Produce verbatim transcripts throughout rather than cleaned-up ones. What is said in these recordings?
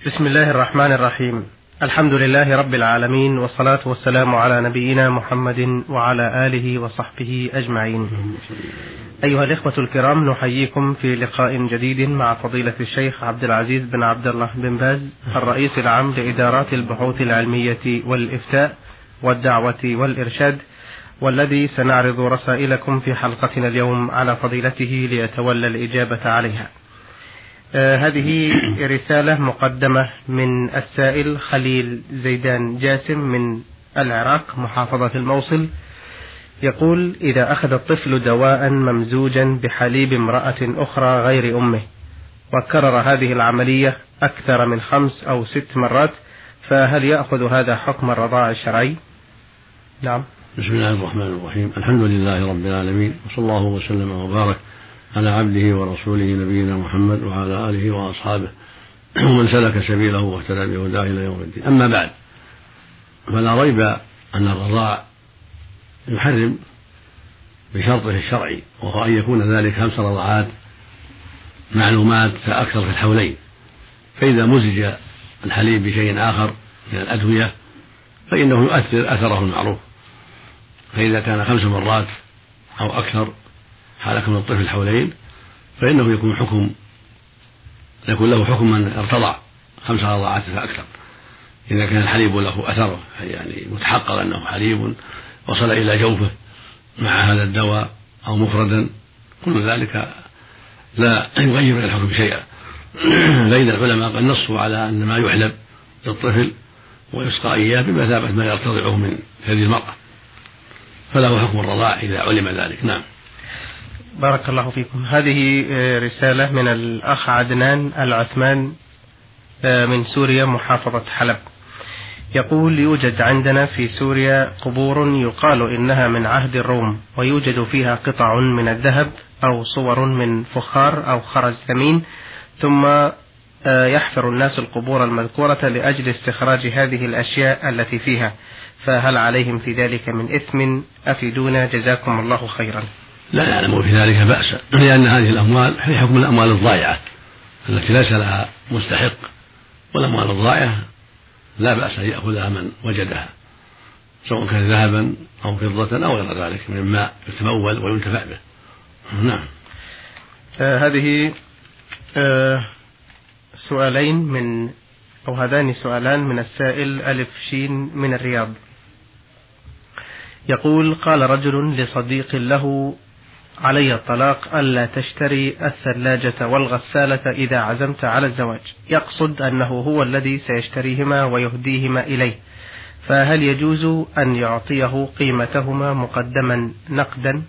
بسم الله الرحمن الرحيم. الحمد لله رب العالمين، والصلاة والسلام على نبينا محمد وعلى آله وصحبه أجمعين. أيها الإخوة الكرام، نحييكم في لقاء جديد مع فضيلة الشيخ عبد العزيز بن عبد الله بن باز، الرئيس العام لإدارات البحوث العلمية والإفتاء والدعوة والإرشاد، والذي سنعرض رسائلكم في حلقتنا اليوم على فضيلته ليتولى الإجابة عليها. آه هذه رسالة مقدمة من السائل خليل زيدان جاسم من العراق محافظة الموصل. يقول: إذا أخذ الطفل دواء ممزوجا بحليب امرأة أخرى غير أمه وكرر هذه العملية أكثر من خمس أو ست مرات، فهل يأخذ هذا حكم الرضاع الشرعي؟ نعم. بسم الله الرحمن الرحيم. الحمد لله رب العالمين، وصلى الله وسلم وبارك على عبده ورسوله نبينا محمد وعلى آله وأصحابه ومن سلك سبيله واهتدى بهداه إلى يوم الدين. أما بعد، فلا ريب أن الرضاع يحرم بشرطه الشرعي، وهو أن يكون ذلك خمس رضعات معلومات فأكثر في الحولين. فإذا مزج الحليب بشيء آخر من الأدوية فإنه يؤثر أثره المعروف. فإذا كان خمس مرات أو أكثر حال كون الطفل حولين فإنه يكون حكم يكون له حكم من ارتضع خمس رضعات فأكثر، إذا كان الحليب له أثر، يعني متحقق أنه حليب وصل إلى جوفه مع هذا الدواء أو مفردا، كل ذلك لا يغير من الحكم شيئا. لأن العلماء قد نصوا على أن ما يحلب للطفل ويسقى إياه بمثابة ما يرتضعه من ثدي المرأة، فله حكم الرضاع إذا علم ذلك. نعم. بارك الله فيكم. هذه رسالة من الأخ عدنان العثمان من سوريا محافظة حلب. يقول: يوجد عندنا في سوريا قبور يقال إنها من عهد الروم، ويوجد فيها قطع من الذهب أو صور من فخار أو خرز ثمين، ثم يحفر الناس القبور المذكورة لأجل استخراج هذه الأشياء التي فيها، فهل عليهم في ذلك من إثم؟ أفيدونا جزاكم الله خيرا. لا نعلم في ذلك بأسا، لأن هذه الأموال هي حكم الأموال الضائعة التي ليس لها مستحق، والأموال الضائعة لا بأس أن يأخذها من وجدها، سواء كان ذهبا أو فضة أو غير ذلك مما يتمول وينتفع به. نعم. آه هذه آه سؤالين من أو هذان سؤالان من السائل ألف شين من الرياض. يقول: قال رجل لصديق له: علي الطلاق ألا تشتري الثلاجة والغسالة إذا عزمت على الزواج، يقصد أنه هو الذي سيشتريهما ويهديهما إليه، فهل يجوز أن يعطيه قيمتهما مقدما نقدا؟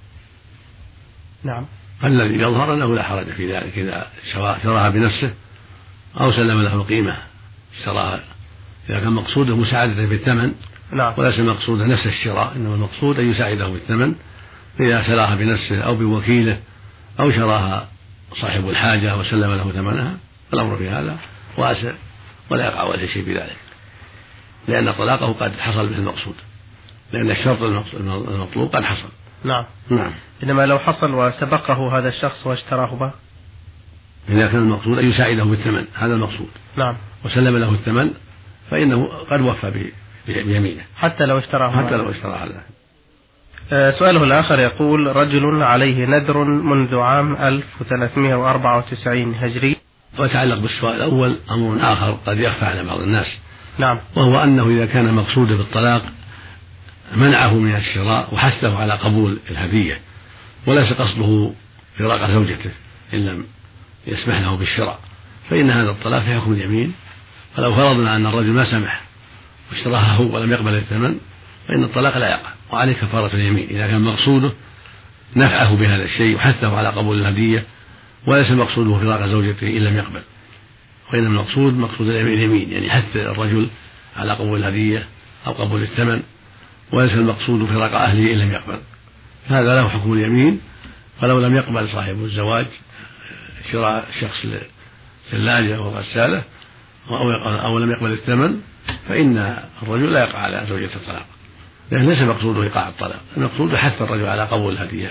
نعم. الذي يظهر أنه لا حرج في ذلك إذا شراها بنفسه أو سلم له القيمة اشتراها، إذا كان مقصوده مساعدته بالثمن. نعم. وليس مقصود نفس الشراء، إنما المقصود أن يساعده بالثمن، إذا شراها بنفسه أو بوكيله أو شراها صاحب الحاجة وسلم له ثمنها، الأمر في هذا واسع ولا يقع عليه شيء بذلك، لأن طلاقه قد حصل به المقصود، لأن الشرط المطلوب قد حصل. نعم. نعم. إنما لو حصل وسبقه هذا الشخص واشتراه به، إذا كان المقصود أن يساعده بالثمن، هذا المقصود. نعم. وسلم له الثمن فإنه قد وفى بيمينه حتى لو اشتراه حتى لو اشتراه هذا. سؤاله الآخر يقول: رجل عليه نذر منذ عام ألف وثلاثمائة وأربعة وتسعين هجري. ويتعلق بالسؤال الأول أمر آخر قد يخفى على بعض الناس. نعم. وهو أنه إذا كان مقصوده بالطلاق منعه من الشراء وحثه على قبول الهدية، وليس قصده فراق زوجته إن لم يسمح له بالشراء، فإن هذا الطلاق في حكم اليمين. فلو فرضنا أن الرجل ما سمح واشتراها هو ولم يقبل الثمن فإن الطلاق لا يقع، وعليه كفارة اليمين إذا كان مقصوده نفعه بهذا الشيء وحثه على قبول الهدية، وليس مقصوده فراق زوجته إن لم يقبل، وإنما المقصود مقصود اليمين، يعني حث الرجل على قبول الهدية أو قبول الثمن، وليس المقصود فراق أهله إن لم يقبل، هذا له حكم اليمين. فلو لم يقبل صاحب الزواج شراء شخص ثلاجة وغسالة أو لم يقبل الثمن فإن الرجل لا يقع على زوجة الطلاق، لأن ليس مقصوده إيقاع الطلاق، المقصود حث الرجل على قبول الهدية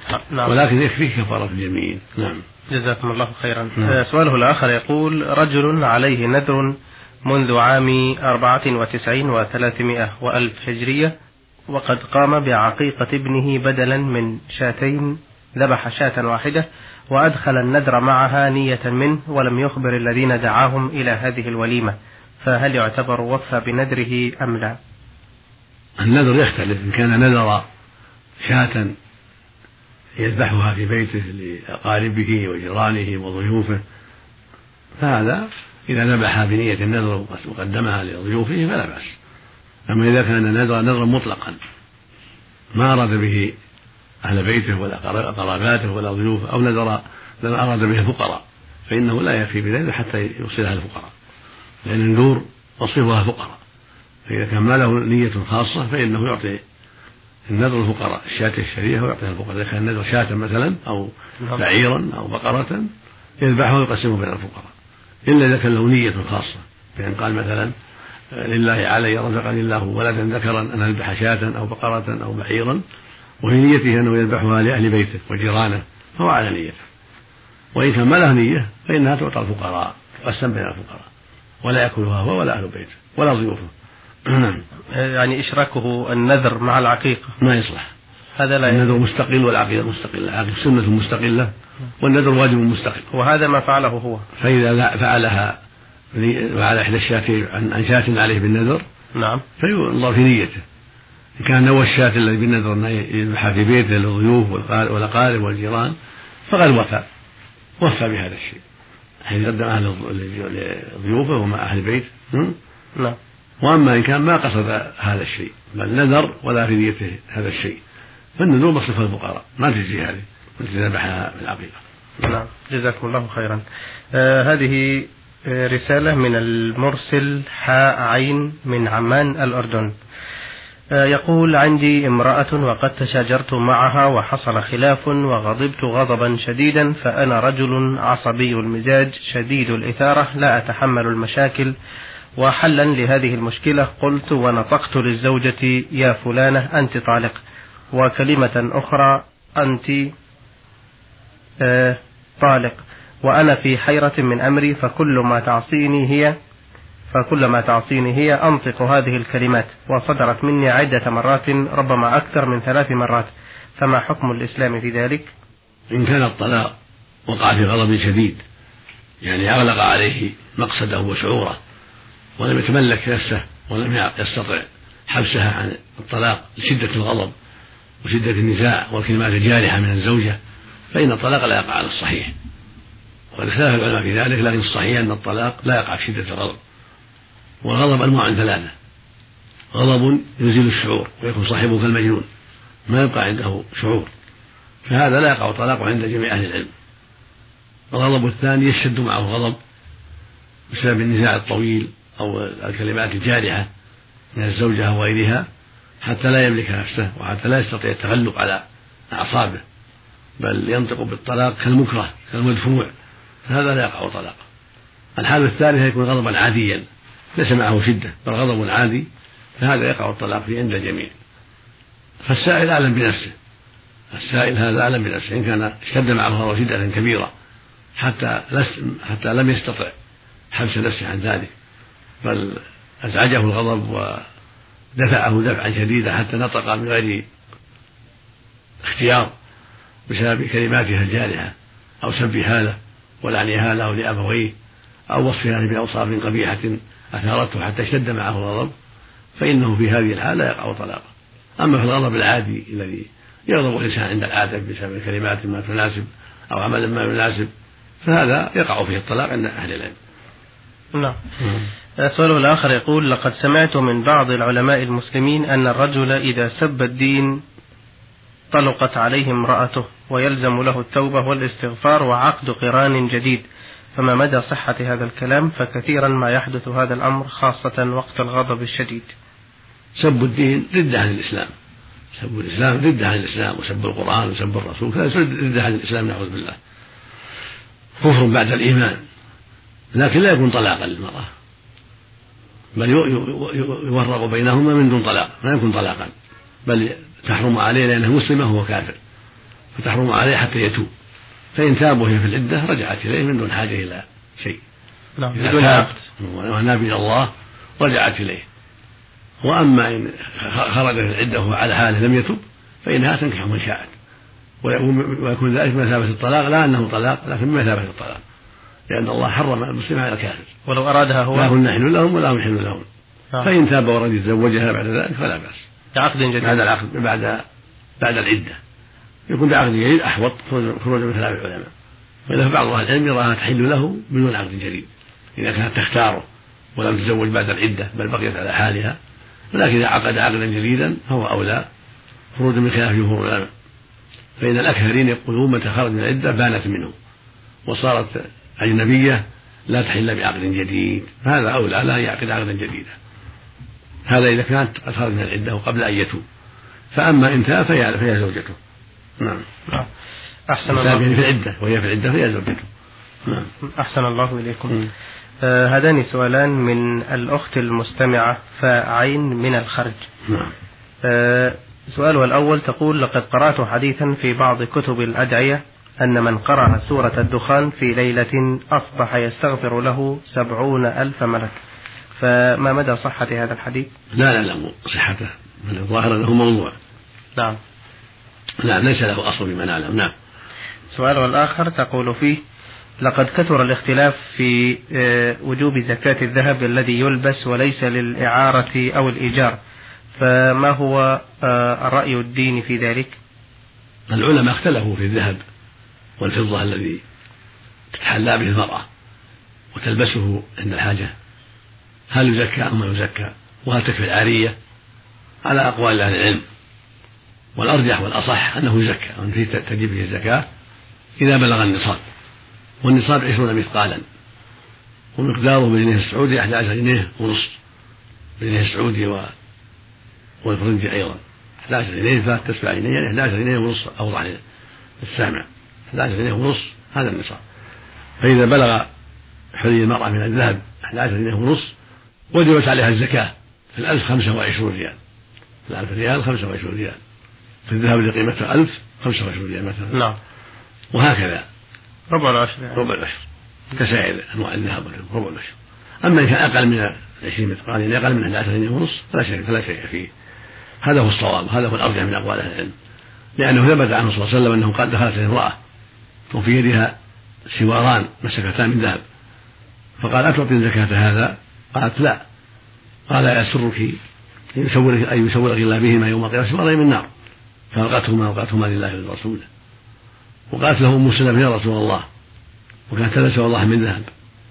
نعم. ولكن يكفيه كفارة اليمين. نعم. جزاكم الله خيرا. نعم. سؤاله الآخر يقول: رجل عليه نذر منذ عام أربعة وتسعين وثلاثمائة وألف هجرية، وقد قام بعقيقة ابنه بدلا من شاتين، ذبح شاة واحدة وأدخل النذر معها نية منه ولم يخبر الذين دعاهم إلى هذه الوليمة، فهل يعتبر وفى بنذره أم لا؟ النذر يختلف، إن كان نذر شاة يذبحها في بيته لأقاربه وجيرانه وضيوفه فهذا إذا ذبح بنية النذر وقدمها لضيوفه فلا بأس. أما إذا كان نذر نذرا مطلقا ما أراد به أهل بيته ولا قراباته ولا ضيوفه، أو نذر لما أراد به الفقراء، فإنه لا يكفي بذلك حتى يوصلها الفقراء، لأن النذور وصفها فقراء، فإذا كان ما له نية خاصة فإنه يعطي النذر الفقراء الشاة الشريفة ويعطيها الفقراء. إذا كان النذر شاة مثلا أو بعيرا أو بقرة يذبحها ويقسمه بين الفقراء، إلا إذا كان له نية خاصة، فإن قال مثلا لله علي رزقني الله ولدا ذكرا أن أذبح شاة أو بقرة أو بعيرا وفي نيته أنه يذبحها لأهل بيته وجيرانه فهو على نيته. وإن كان ما له نية فإنها تعطى الفقراء تقسم بين الفقراء ولا يأكلها هو ولا أهل بيته ولا ضيوفه. يعني إشراكه النذر مع العقيقة ما يصلح، هذا لا النذر مستقل والعقيقة مستقلة، العقيقة سنة مستقلة والنذر واجب مستقل، وهذا ما فعله هو. فإذا فعلها وعلى إحدى الشاتين عن شاة عليه بالنذر نعم فينظر في نيته، إن كان هو الشاة الذي بالنذر يذبحها في بيته للضيوف والأقارب والجيران فقد وفى وفى بهذا الشيء حيث قدمها لضيوفه ومع أهل بيت. نعم. وأما إن كان ما قصد هذا الشيء بل نذر ولا في نيته هذا الشيء فالنذور مصرف الفقراء ما تجزي هذه التي ذبحها بالعقيقة. نعم. جزاكم الله خيرا. آه هذه رسالة من المرسل حاء عين من عمان الأردن. آه يقول: عندي امرأة وقد تشاجرت معها وحصل خلاف وغضبت غضبا شديدا، فأنا رجل عصبي المزاج شديد الإثارة لا أتحمل المشاكل، وحلا لهذه المشكلة قلت ونطقت للزوجة: يا فلانة أنت طالق، وكلمة أخرى: أنت آه طالق، وأنا في حيرة من أمري، فكل ما تعصيني هي فكل ما تعصيني هي أنطق هذه الكلمات، وصدرت مني عدة مرات ربما أكثر من ثلاث مرات، فما حكم الإسلام في ذلك؟ إن كان الطلاق وقع في غضب شديد يعني أغلق عليه مقصده وشعوره ولم يتملك نفسه ولم يستطع حبسها عن الطلاق لشدة الغضب وشدة النزاع والكلمات الجارحة من الزوجة، فإن الطلاق لا يقع على الصحيح، واختلف العلماء في ذلك، لكن الصحيح أن الطلاق لا يقع في شدة الغضب. والغضب أنواع ثلاثة: غضب يزيل الشعور ويكون صاحبه كالمجنون ما يبقى عنده شعور، فهذا لا يقع الطلاق عند جميع أهل العلم. الغضب الثاني يشتد معه غضب بسبب النزاع الطويل أو الكلمات الجارحة من الزوجة أو غيرها حتى لا يملك نفسه وحتى لا يستطيع التغلب على أعصابه، بل ينطق بالطلاق كالمكره كالمدفوع، فهذا لا يقع طلاق. الحالة الثالثة يكون غضبا عاديا ليس معه شدة بل غضب عادي، فهذا يقع الطلاق فيه عند الجميع. فالسائل أعلم بنفسه، السائل هذا أعلم بنفسه، إن كان اشتد معه الغضب شدة كبيرة حتى حتى لم يستطع حبس نفسه عن ذلك بل أزعجه الغضب ودفعه دفعا شديدا حتى نطق من غير اختيار بسبب كلماتها الجارحة أو سبها له ولعنها له لأبويه أو وصفها بأوصاف قبيحة أثارته حتى اشتد معه الغضب، فإنه في هذه الحالة يقع طلاقه. أما في الغضب العادي الذي يغضب الإنسان عند العادة بسبب كلمات ما تناسب أو عمل ما يناسب فهذا يقع فيه الطلاق عند أهل العلم. نعم. سؤاله الآخر يقول: لقد سمعت من بعض العلماء المسلمين أن الرجل إذا سب الدين طلقت عليه امرأته ويلزم له التوبة والاستغفار وعقد قران جديد، فما مدى صحة هذا الكلام؟ فكثيرا ما يحدث هذا الأمر خاصة وقت الغضب الشديد. سب الدين ردة عن الإسلام، سب الإسلام ردة عن الإسلام، وسب القرآن وسب الرسول هذا ردة عن الإسلام نعوذ بالله، كفر بعد الإيمان، لكن لا يكون طلاقا للمرأة بل يورق بينهما من دون طلاق، ما يكون طلاقا بل تحرم عليه لأنه مسلم وهو كافر، فتحرم عليه حتى يتوب، فإن تاب وهي في العدة رجعت إليه من دون حاجة إلى شيء. نعم. إذا تاب وناب إلى الله رجعت إليه. وأما إن خرج في العدة وهو على حاله لم يتب فإنها تنكح من شاءت، ويكون ذلك بمثابة الطلاق، لا أنه طلاق لكن بمثابة الطلاق، لأن الله حرم المسلم على الكافر ولو أرادها هو لا هن حل لهم ولا هم يحل لهم. فإن تاب ورد يتزوجها بعد ذلك فلا بأس بعقد جديد بعد العقد بعد بعد العدة، يكون بعقد جديد أحوط خروج من خلاف العلماء. وإذا بعض أهل العلم يراها تحل له بدون عقد جديد إذا كانت تختاره ولم تتزوج بعد العدة بل بقيت على حالها، ولكن إذا عقد عقدا جديدا فهو أولى خروج من خلاف جمهور العلماء، فإن الأكثرين يقولون متى خرج من العدة بانت منه وصارت أجنبية لا تحل بعقد جديد، فهذا أولى لا يعقد عقدا جديدا. هذا إذا كانت قد خرج من العدة وقبل أن يتوب. فأما إن تاب فهي زوجته. نعم. أحسن الله في العدة وهي في العدة فهي زوجته. نعم. أحسن الله إليكم. آه هذان سؤالان من الأخت المستمعة فعين من الخرج. نعم. آه سؤالها الأول تقول: لقد قرأت حديثا في بعض كتب الأدعية أن من قرأ سورة الدخان في ليلة أصبح يستغفر له سبعون ألف ملك، فما مدى صحة هذا الحديث؟ لا نعلم صحته، من الظاهر أنه موضوع. نعم. نعم ليس له أصل بما نعلم. نعم. سؤاله الآخر تقول فيه: لقد كثر الاختلاف في وجوب زكاة الذهب الذي يلبس وليس للإعارة أو الإيجار، فما هو الرأي الديني في ذلك؟ العلماء اختلفوا في الذهب والفضة الذي تتحلى به المرأة وتلبسه عند الحاجة، هل يزكى أو ما يزكى، وهل تكفي العارية، على أقوال أهل العلم. والأرجح والأصح أنه يزكى، أن فيه تجب فيه الزكاة إذا بلغ النصاب، والنصاب عشرون مثقالا، ومقداره بالجنيه السعودي أحد عشر جنيه ونصف، بالجنيه السعودي والفرنجي أيضا أحد عشر جنيه، فتسبع جنيه يعني أحد عشر جنيه ونصف أوضح للسامع، أحد عشر جنيه ونصف هذا النصاب. فإذا بلغ حلي المرأة من الذهب أحد عشر جنيه ونصف وجبت عليها الزكاة في الألف خمسة وعشرون ريال، في الألف ريال خمسة وعشرون ريال، في الذهب اللي قيمته ألف خمسة وعشرون ريال مثلا. نعم. وهكذا ربع العشر يعني. ربع العشر كسائر أنواع الذهب ربع العشر. أما إن كان أقل من عشرين مثقال يعني أقل من أحد عشر جنيه ونصف فلا شيء فلا شيء فيه. هذا هو الصواب، هذا هو الأرجح من أقوال أهل العلم، لأنه ثبت عنه صلى الله عليه وسلم أنه قال دخلت امرأة وفي يدها سواران مسكتان من ذهب، فقال: أتعطي زكاة هذا؟ قالت: لا. قال: يسرك أن يسورك الله بهما يوم القيامة سوارين من النار، فألقتهما وألقتهما لله ولرسوله. وقالت له أم سلمة: يا رسول الله، وكانت تلبس الله من ذهب،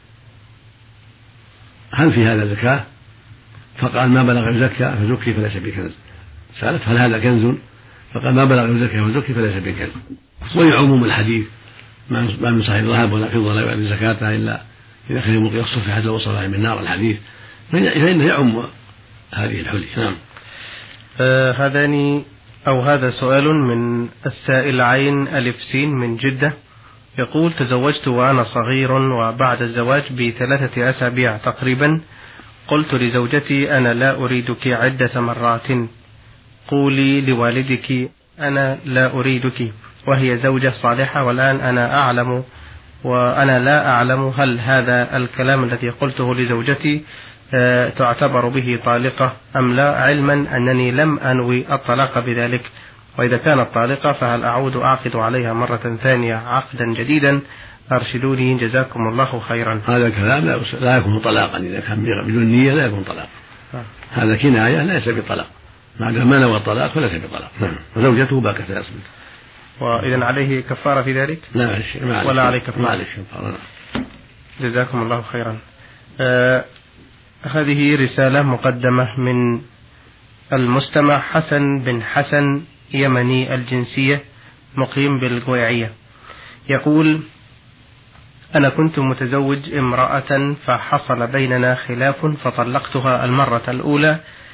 هل في هذا زكاة؟ فقال: ما بلغ يزكى فزكي فليس بكنز. سألت: هل هذا كنز؟ فقال: ما بلغ يزكى فزكي فليس بكنز. ولعموم الحديث ما من صاحب ذهب ولا فضة لا يؤدي زكاتها إلا إذا كان يوم القيامة صفحت له وصلها من نار الحديث، فإنه يعم هذه الحلي. نعم. آه هذان أو هذا سؤال من السائل عين ألف سين من جدة، يقول: تزوجت وأنا صغير، وبعد الزواج بثلاثة أسابيع تقريبا قلت لزوجتي: أنا لا أريدك عدة مرات، قولي لوالدك أنا لا أريدك، وهي زوجة صالحة، والآن أنا أعلم وأنا لا أعلم هل هذا الكلام الذي قلته لزوجتي تعتبر به طالقة أم لا، علما أنني لم أنوي الطلاق بذلك، وإذا كانت طالقة فهل أعود أعقد عليها مرة ثانية عقدا جديدا؟ أرشدوني جزاكم الله خيرا. هذا الكلام لا يكون طلاقا، إذا كان بدون نية لا يكون طلاق، هذا كناية ليس بطلاق، ما دام ما نوى الطلاق فليس بطلاق. وزوجته باقية ثلاث سنين. وإذا عليه كفارة في ذلك؟ لا ما ولا عليه كفارة. ما عليه كفارة. جزاكم الله خيرا. آه هذه رسالة مقدمة من المستمع حسن بن حسن يمني الجنسية مقيم بالقويعية، يقول: أنا كنت متزوج امرأة فحصل بيننا خلاف فطلقتها المرة الأولى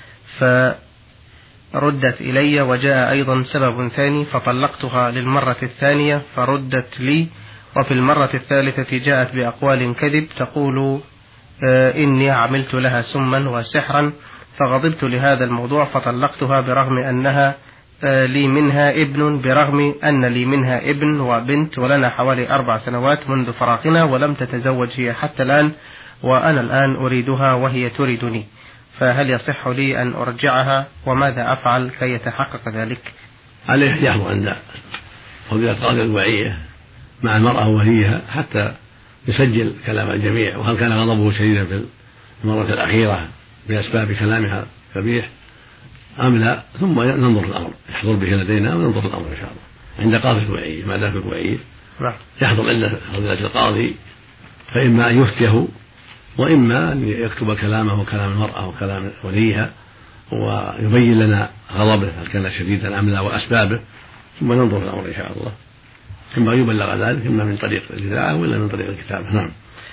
فردت إلي، وجاء أيضا سبب ثاني فطلقتها للمرة الثانية فردت لي، وفي المرة الثالثة جاءت بأقوال كذب تقول إني عملت لها سما وسحرا، فغضبت لهذا الموضوع فطلقتها برغم أنها لي منها ابن برغم أن لي منها ابن وبنت ولنا حوالي أربع سنوات منذ فراقنا ولم تتزوج هي حتى الآن وأنا الآن أريدها وهي تريدني، فهل يصح لي أن أرجعها وماذا أفعل كي يتحقق ذلك؟ عليه يحضر عند فضيلة قاضي الوعية مع المرأة ووليها حتى يسجل كلام الجميع، وهل كان غضبه شديدا في المرة الأخيرة بأسباب كلامها قبيح أم لا، ثم ننظر الأمر، يحضر به لدينا وننظر الأمر إن شاء الله عند قاضي الوعية ما دام في الوعية يحضر عند فضيلة القاضي، فإما أن يفتيه وإما أن يكتب كلامه وكلام المرأة وكلام وليها ويبين لنا غضبه هل كان شديدا أم لا وأسبابه، ثم ننظر الأمر إن شاء الله، ثم يبلغ ذلك إما من طريق الإذاعة ولا من طريق الكتابة. نعم.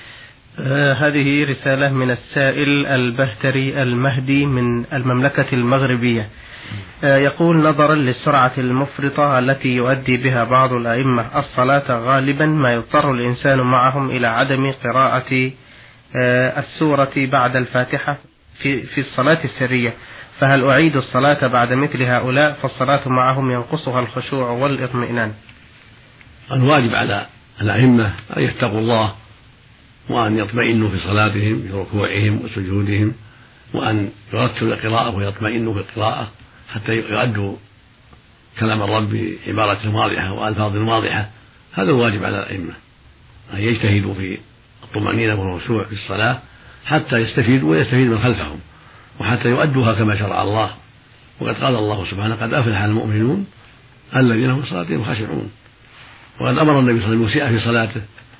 آه هذه رسالة من السائل البهتري المهدي من المملكة المغربية. آه يقول: نظرا للسرعة المفرطة التي يؤدي بها بعض الأئمة الصلاة غالبا ما يضطر الإنسان معهم إلى عدم قراءة آه السورة بعد الفاتحة في, في الصلاة السرية، فهل أعيد الصلاة بعد مثل هؤلاء فالصلاة معهم ينقصها الخشوع والاطمئنان؟ الواجب على الأئمة أن يتقوا الله وأن يطمئنوا في صلاتهم في ركوعهم وسجودهم، وأن يرتلوا القراءة ويطمئنوا في القراءة حتى يؤدوا كلام الرب بعبارة واضحة وألفاظ واضحة. هذا الواجب على الأئمة أن يجتهدوا في الطمأنينة والخشوع في الصلاة حتى يستفيدوا ويستفيد من خلفهم وحتى يؤدوها كما شرع الله. وقد قال الله سبحانه: قد أفلح المؤمنون الذين هم في صلاتهم خاشعون. وقد أمر النبي صلى الله عليه وسلم المسيء في صلاته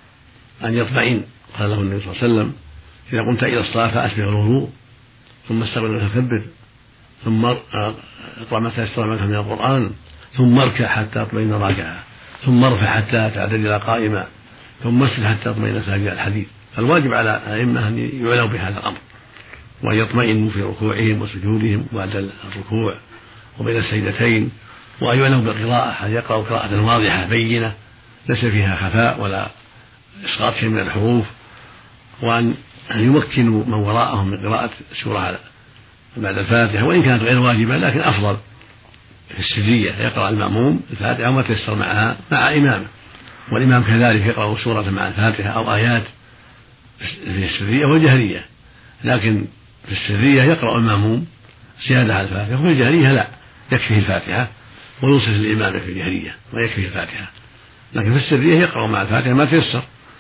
أن يطمئن، قال له النبي صلى الله عليه وسلم: إذا قمت إلى الصلاة فأسبغ الوضوء ثم استغفر وتكبر ثم اقرأ ما تيسر معك من القرآن ثم اركع حتى تطمئن راكعا ثم ارفع حتى تعتدل قائما ثم اسجد حتى تطمئن ساجدا. الحديث. فالواجب على الأئمة أن يعلوا بهذا الأمر وأن يطمئنوا في ركوعهم وسجودهم بعد الركوع وبين السجدتين، وأن يعلوا بالقراءة، أن يقرأوا قراءة واضحة بينة ليس فيها خفاء ولا إسقاط شيء من الحروف، وأن يمكنوا من وراءهم من قراءة السورة بعد الفاتحة وإن كانت غير واجبة، لكن أفضل في السرية يقرأ المأموم الفاتحة وما تيسر معها مع إمامه، والإمام كذلك يقرأ سورة مع الفاتحة أو آيات في السرية والجهرية، لكن في السرية يقرأ المأموم زيادة على الفاتحة، وفي الجهرية لا، يكفيه الفاتحة ويوصف الإمام في الجهرية ويكفيه الفاتحة، لكن في السرية يقرأ مع الفاتحة ما تيسر.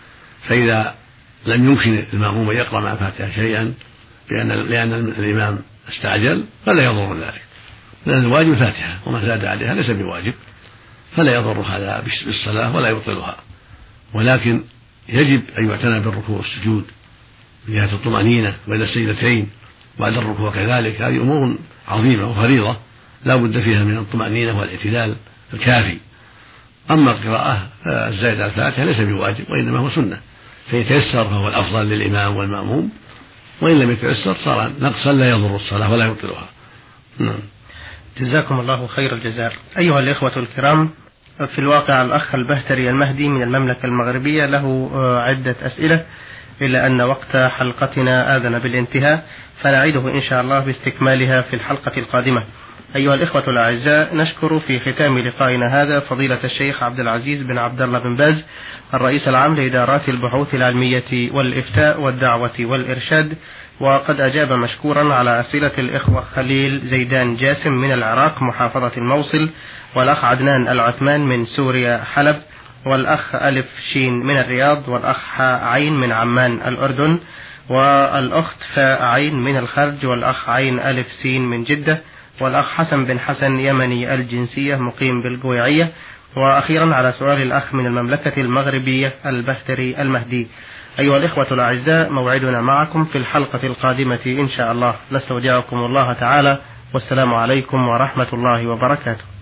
فإذا لم يمكن المأموم أن يقرأ مع الفاتحة شيئا لأن, لأن الإمام استعجل فلا يضر ذلك، لأن الواجب الفاتحة وما زاد عليها ليس بواجب، فلا يضر هذا بالصلاة ولا يبطلها، ولكن يجب أن يعتنى بالركوع والسجود من جهة الطمأنينة بين السجدتين بعد الركوع كذلك. هذه أمور عظيمة وفريضة لا بد فيها من الطمأنينة والاعتدال الكافي. أما القراءة الزائدة على الفاتحة ليس بواجب وإنما هو سنة، فيتيسر فهو الأفضل للإمام والمأموم، وإن لم يتيسر صار نقصا لا يضر الصلاة ولا يبطلها. نعم. جزاكم الله خير الجزاء. أيها الإخوة الكرام، في الواقع الأخ البهتري المهدي من المملكة المغربية له عدة أسئلة، إلا أن وقت حلقتنا آذن بالانتهاء، فنعيده إن شاء الله باستكمالها في الحلقة القادمة. أيها الإخوة الأعزاء، نشكر في ختام لقائنا هذا فضيلة الشيخ عبد العزيز بن عبد الله بن باز الرئيس العام لإدارات البحوث العلمية والإفتاء والدعوة والإرشاد، وقد أجاب مشكورا على أسئلة الإخوة خليل زيدان جاسم من العراق محافظة الموصل، والأخ عدنان العثمان من سوريا حلب، والأخ ألف شين من الرياض، والأخ حاء عين من عمان الأردن، والأخت فاء عين من الخرج، والأخ عين ألف سين من جدة، والأخ حسن بن حسن يمني الجنسية مقيم بالقويعية، وأخيرا على سؤال الأخ من المملكة المغربية البهتري المهدي. أيها الإخوة الأعزاء، موعدنا معكم في الحلقة القادمة إن شاء الله. نستودعكم الله تعالى، والسلام عليكم ورحمة الله وبركاته.